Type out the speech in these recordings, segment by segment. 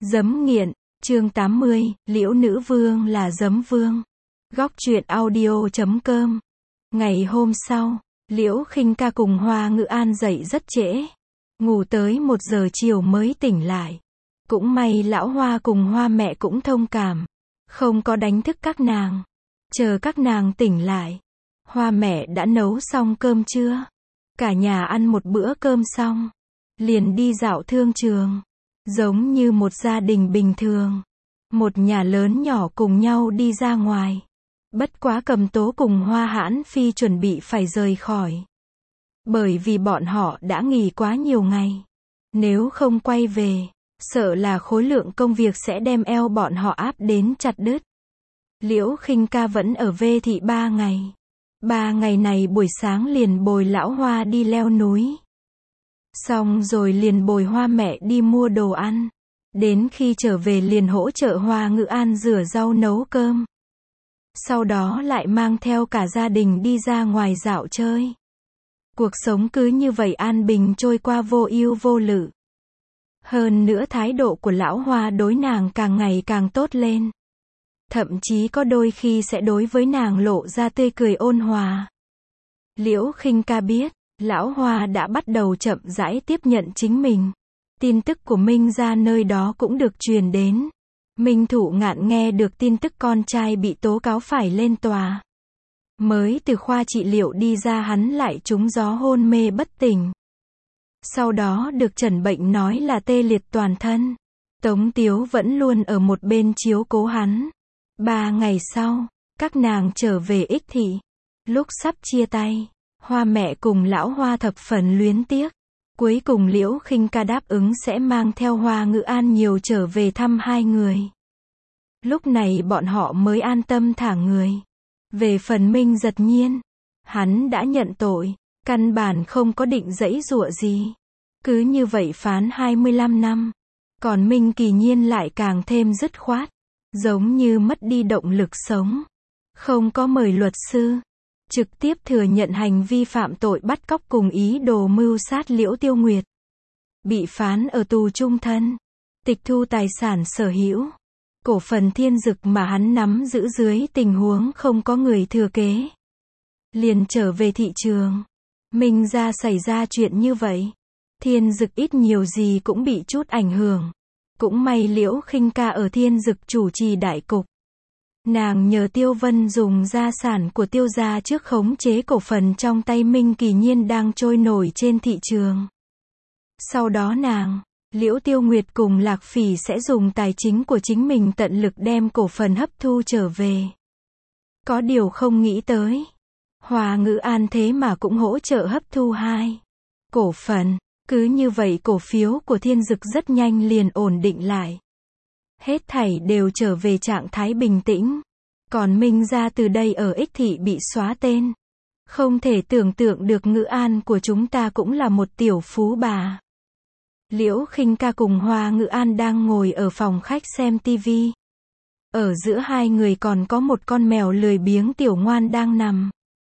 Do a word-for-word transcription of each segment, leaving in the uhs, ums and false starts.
Giấm nghiện, chương tám mươi, Liễu nữ vương là giấm vương. Góc truyện audio chấm com. Ngày hôm sau, Liễu Khinh Ca cùng Hoa Ngữ An dậy rất trễ. Ngủ tới một giờ chiều mới tỉnh lại. Cũng may lão Hoa cùng Hoa mẹ cũng thông cảm. Không có đánh thức các nàng. Chờ các nàng tỉnh lại. Hoa mẹ đã nấu xong cơm trưa. Cả nhà ăn một bữa cơm xong. Liền đi dạo thương trường. Giống như một gia đình bình thường. Một nhà lớn nhỏ cùng nhau đi ra ngoài. Bất quá Cầm Tố cùng Hoa Hãn Phi chuẩn bị phải rời khỏi. Bởi vì bọn họ đã nghỉ quá nhiều ngày. Nếu không quay về, sợ là khối lượng công việc sẽ đem eo bọn họ áp đến chặt đứt. Liễu Khinh Ca vẫn ở Vê Thị ba ngày. Ba ngày này buổi sáng liền bồi lão Hoa đi leo núi. Xong rồi liền bồi Hoa mẹ đi mua đồ ăn. Đến khi trở về liền hỗ trợ Hoa Ngữ An rửa rau nấu cơm. Sau đó lại mang theo cả gia đình đi ra ngoài dạo chơi. Cuộc sống cứ như vậy an bình trôi qua vô ưu vô lự. Hơn nữa thái độ của lão Hoa đối nàng càng ngày càng tốt lên. Thậm chí có đôi khi sẽ đối với nàng lộ ra tươi cười ôn hòa. Liễu Khinh Ca biết, lão Hoa đã bắt đầu chậm rãi tiếp nhận chính mình. Tin tức của Minh ra nơi đó cũng được truyền đến. Minh Thụ Ngạn nghe được tin tức con trai bị tố cáo phải lên tòa. Mới từ khoa trị liệu đi ra hắn lại trúng gió hôn mê bất tỉnh. Sau đó được chẩn bệnh nói là tê liệt toàn thân. Tống Tiếu vẫn luôn ở một bên chiếu cố hắn. Ba ngày sau, các nàng trở về Ích Thị. Lúc sắp chia tay, Hoa mẹ cùng lão Hoa thập phần luyến tiếc. Cuối cùng Liễu Khinh Ca đáp ứng sẽ mang theo Hoa Ngữ An nhiều trở về thăm hai người. Lúc này bọn họ mới an tâm thả người. Về phần Minh Giật Nhiên, hắn đã nhận tội, căn bản không có định giãy giụa gì. Cứ như vậy phán hai mươi lăm năm. Còn Minh Kỳ Nhiên lại càng thêm dứt khoát, giống như mất đi động lực sống. Không có mời luật sư, trực tiếp thừa nhận hành vi phạm tội bắt cóc cùng ý đồ mưu sát Liễu Tiêu Nguyệt. Bị phán ở tù chung thân, tịch thu tài sản sở hữu. Cổ phần Thiên Dực mà hắn nắm giữ dưới tình huống không có người thừa kế. Liền trở về thị trường. Minh ra xảy ra chuyện như vậy. Thiên Dực ít nhiều gì cũng bị chút ảnh hưởng. Cũng may Liễu Khinh Ca ở Thiên Dực chủ trì đại cục. Nàng nhờ Tiêu Vân dùng gia sản của Tiêu gia trước khống chế cổ phần trong tay Minh Kỳ Nhiên đang trôi nổi trên thị trường. Sau đó nàng, Liễu Tiêu Nguyệt cùng Lạc Phỉ sẽ dùng tài chính của chính mình tận lực đem cổ phần hấp thu trở về. Có điều không nghĩ tới, Hoa Ngữ An thế mà cũng hỗ trợ hấp thu hai cổ phần. Cứ như vậy cổ phiếu của Thiên Dực rất nhanh liền ổn định lại. Hết thảy đều trở về trạng thái bình tĩnh. Còn Minh ra từ đây ở Ích Thị bị xóa tên. Không thể tưởng tượng được Ngữ An của chúng ta cũng là một tiểu phú bà. Liễu Khinh Ca cùng Hoa Ngữ An đang ngồi ở phòng khách xem tivi. Ở giữa hai người còn có một con mèo lười biếng tiểu ngoan đang nằm.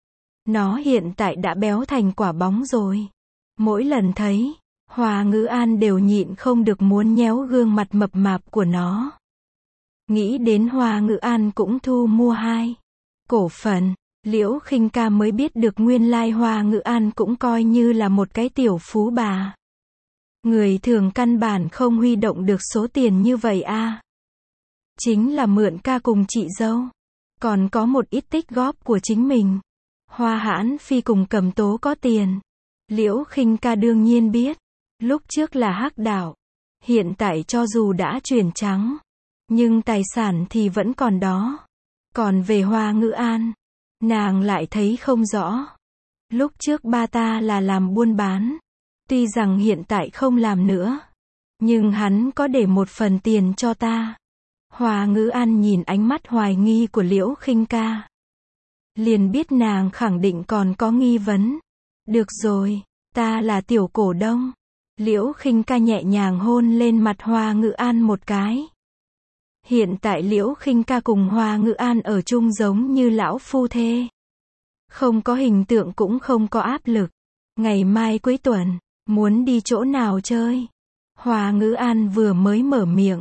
Nó hiện tại đã béo thành quả bóng rồi. Mỗi lần thấy, Hoa Ngữ An đều nhịn không được muốn nhéo gương mặt mập mạp của nó. Nghĩ đến Hoa Ngữ An cũng thu mua hai cổ phần, Liễu Khinh Ca mới biết được nguyên lai Hoa Ngữ An cũng coi như là một cái tiểu phú bà. Người thường căn bản không huy động được số tiền như vậy a. Chính là mượn ca cùng chị dâu. Còn có một ít tích góp của chính mình. Hoa Hãn Phi cùng Cầm Tố có tiền. Liễu Khinh Ca đương nhiên biết. Lúc trước là hắc đạo. Hiện tại cho dù đã chuyển trắng. Nhưng tài sản thì vẫn còn đó. Còn về Hoa Ngữ An, nàng lại thấy không rõ. Lúc trước ba ta là làm buôn bán. Tuy rằng hiện tại không làm nữa. Nhưng hắn có để một phần tiền cho ta. Hoa Ngữ An nhìn ánh mắt hoài nghi của Liễu Khinh Ca. Liền biết nàng khẳng định còn có nghi vấn. Được rồi, ta là tiểu cổ đông. Liễu Khinh Ca nhẹ nhàng hôn lên mặt Hoa Ngữ An một cái. Hiện tại Liễu Khinh Ca cùng Hoa Ngữ An ở chung giống như lão phu thê. Không có hình tượng cũng không có áp lực. Ngày mai cuối tuần, muốn đi chỗ nào chơi? Hoa Ngữ An vừa mới mở miệng,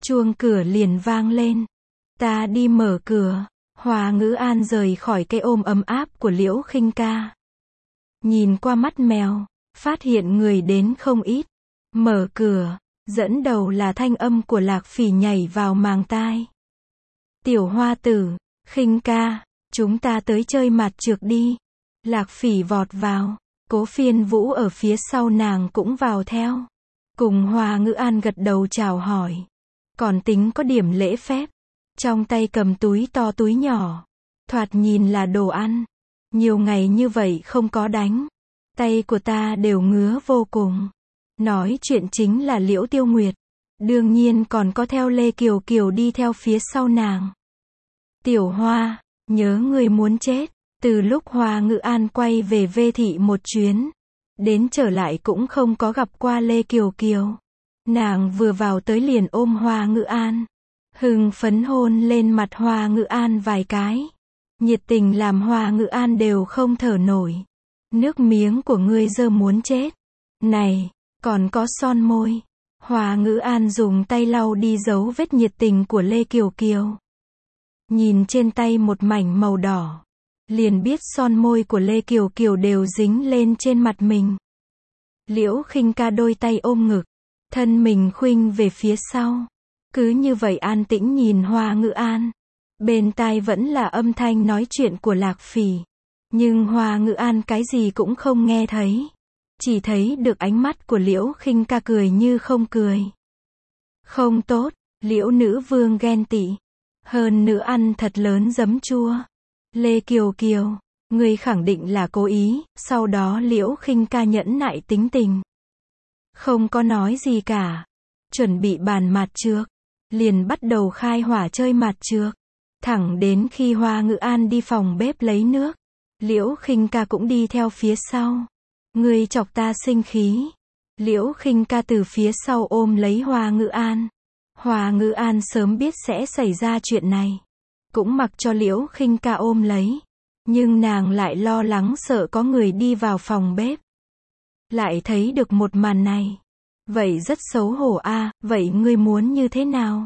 chuông cửa liền vang lên. Ta đi mở cửa. Hoa Ngữ An rời khỏi cái ôm ấm áp của Liễu Khinh Ca. Nhìn qua mắt mèo, phát hiện người đến không ít. Mở cửa, dẫn đầu là thanh âm của Lạc Phỉ nhảy vào màng tai. Tiểu Hoa tử, Khinh Ca, chúng ta tới chơi mặt trược đi. Lạc Phỉ vọt vào, Cố Phiên Vũ ở phía sau nàng cũng vào theo. Cùng Hoa Ngữ An gật đầu chào hỏi. Còn tính có điểm lễ phép. Trong tay cầm túi to túi nhỏ. Thoạt nhìn là đồ ăn. Nhiều ngày như vậy không có đánh. Tay của ta đều ngứa vô cùng. Nói chuyện chính là Liễu Tiêu Nguyệt. Đương nhiên còn có theo Lê Kiều Kiều đi theo phía sau nàng. Tiểu Hoa, nhớ người muốn chết. Từ lúc Hoa Ngữ An quay về Vê Thị một chuyến. Đến trở lại cũng không có gặp qua Lê Kiều Kiều. Nàng vừa vào tới liền ôm Hoa Ngữ An. Hưng phấn hôn lên mặt Hoa Ngữ An vài cái. Nhiệt tình làm Hoa Ngữ An đều không thở nổi. Nước miếng của ngươi dơ muốn chết. Này, còn có son môi. Hoa Ngữ An dùng tay lau đi dấu vết nhiệt tình của Lê Kiều Kiều. Nhìn trên tay một mảnh màu đỏ. Liền biết son môi của Lê Kiều Kiều đều dính lên trên mặt mình. Liễu Khinh Ca đôi tay ôm ngực. Thân mình khuynh về phía sau. Cứ như vậy an tĩnh nhìn Hoa Ngữ An. Bên tai vẫn là âm thanh nói chuyện của Lạc Phỉ. Nhưng Hoa Ngữ An cái gì cũng không nghe thấy. Chỉ thấy được ánh mắt của Liễu Khinh Ca cười như không cười. Không tốt, Liễu nữ vương ghen tị. Hơn nữa ăn thật lớn giấm chua. Lê Kiều Kiều, người khẳng định là cố ý. Sau đó Liễu Khinh Ca nhẫn nại tính tình. Không có nói gì cả. Chuẩn bị bàn mặt trược. Liền bắt đầu khai hỏa chơi mặt trược. Thẳng đến khi Hoa Ngữ An đi phòng bếp lấy nước. Liễu Khinh Ca cũng đi theo phía sau. Ngươi chọc ta sinh khí. Liễu Khinh Ca từ phía sau ôm lấy Hoa Ngữ An. Hoa Ngữ An sớm biết sẽ xảy ra chuyện này. Cũng mặc cho Liễu Khinh Ca ôm lấy. Nhưng nàng lại lo lắng sợ có người đi vào phòng bếp. Lại thấy được một màn này. Vậy rất xấu hổ a, à, vậy ngươi muốn như thế nào?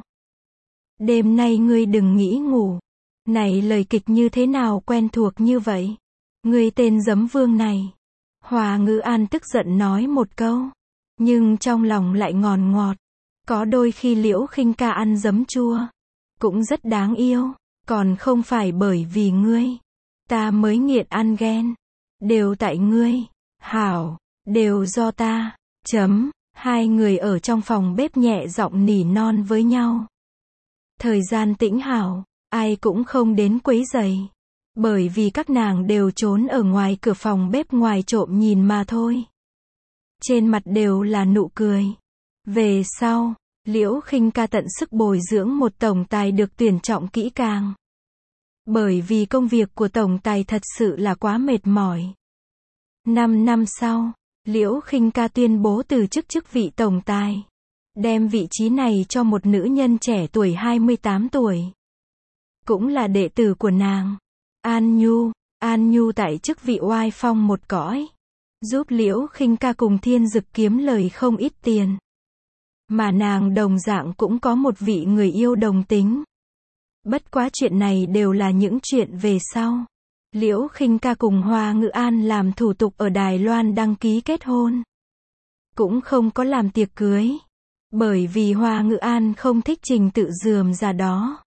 Đêm nay ngươi đừng nghĩ ngủ. Này lời kịch như thế nào quen thuộc như vậy? Ngươi tên giấm vương này. Hoa Ngữ An tức giận nói một câu. Nhưng trong lòng lại ngòn ngọt. Có đôi khi Liễu Khinh Ca ăn giấm chua. Cũng rất đáng yêu. Còn không phải bởi vì ngươi. Ta mới nghiện ăn ghen. Đều tại ngươi. Hảo. Đều do ta. Chấm. Hai người ở trong phòng bếp nhẹ giọng nỉ non với nhau. Thời gian tĩnh hảo. Ai cũng không đến quấy rầy. Bởi vì các nàng đều trốn ở ngoài cửa phòng bếp ngoài trộm nhìn mà thôi. Trên mặt đều là nụ cười. Về sau, Liễu Khinh Ca tận sức bồi dưỡng một tổng tài được tuyển trọng kỹ càng. Bởi vì công việc của tổng tài thật sự là quá mệt mỏi. Năm năm sau, Liễu Khinh Ca tuyên bố từ chức chức vị tổng tài. Đem vị trí này cho một nữ nhân trẻ tuổi hai mươi tám tuổi. Cũng là đệ tử của nàng. An Nhu. An Nhu tại chức vị oai phong một cõi. Giúp Liễu Khinh Ca cùng Thiên Dực kiếm lời không ít tiền. Mà nàng đồng dạng cũng có một vị người yêu đồng tính. Bất quá chuyện này đều là những chuyện về sau. Liễu Khinh Ca cùng Hoa Ngữ An làm thủ tục ở Đài Loan đăng ký kết hôn. Cũng không có làm tiệc cưới. Bởi vì Hoa Ngữ An không thích trình tự rườm rà đó.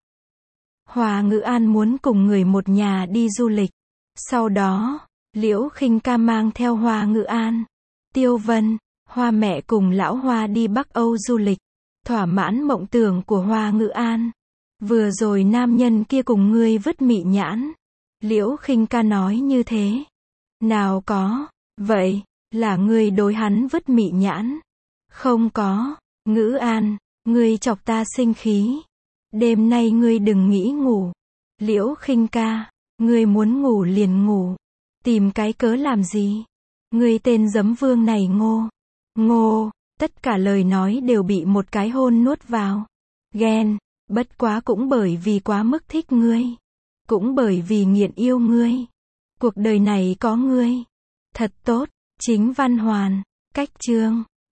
Hoa Ngữ An muốn cùng người một nhà đi du lịch. Sau đó, Liễu Khinh Ca mang theo Hoa Ngữ An, Tiêu Vân, Hoa mẹ cùng lão Hoa đi Bắc Âu du lịch. Thỏa mãn mộng tưởng của Hoa Ngữ An. Vừa rồi nam nhân kia cùng ngươi vứt mị nhãn. Liễu Khinh Ca nói như thế. Nào có, vậy, là ngươi đối hắn vứt mị nhãn. Không có, Ngữ An, ngươi chọc ta sinh khí. Đêm nay ngươi đừng nghĩ ngủ. Liễu Khinh Ca, ngươi muốn ngủ liền ngủ. Tìm cái cớ làm gì? Ngươi tên giấm vương này ngô. Ngô, tất cả lời nói đều bị một cái hôn nuốt vào. Ghen, bất quá cũng bởi vì quá mức thích ngươi. Cũng bởi vì nghiện yêu ngươi. Cuộc đời này có ngươi. Thật tốt, chính văn hoàn, cách chương.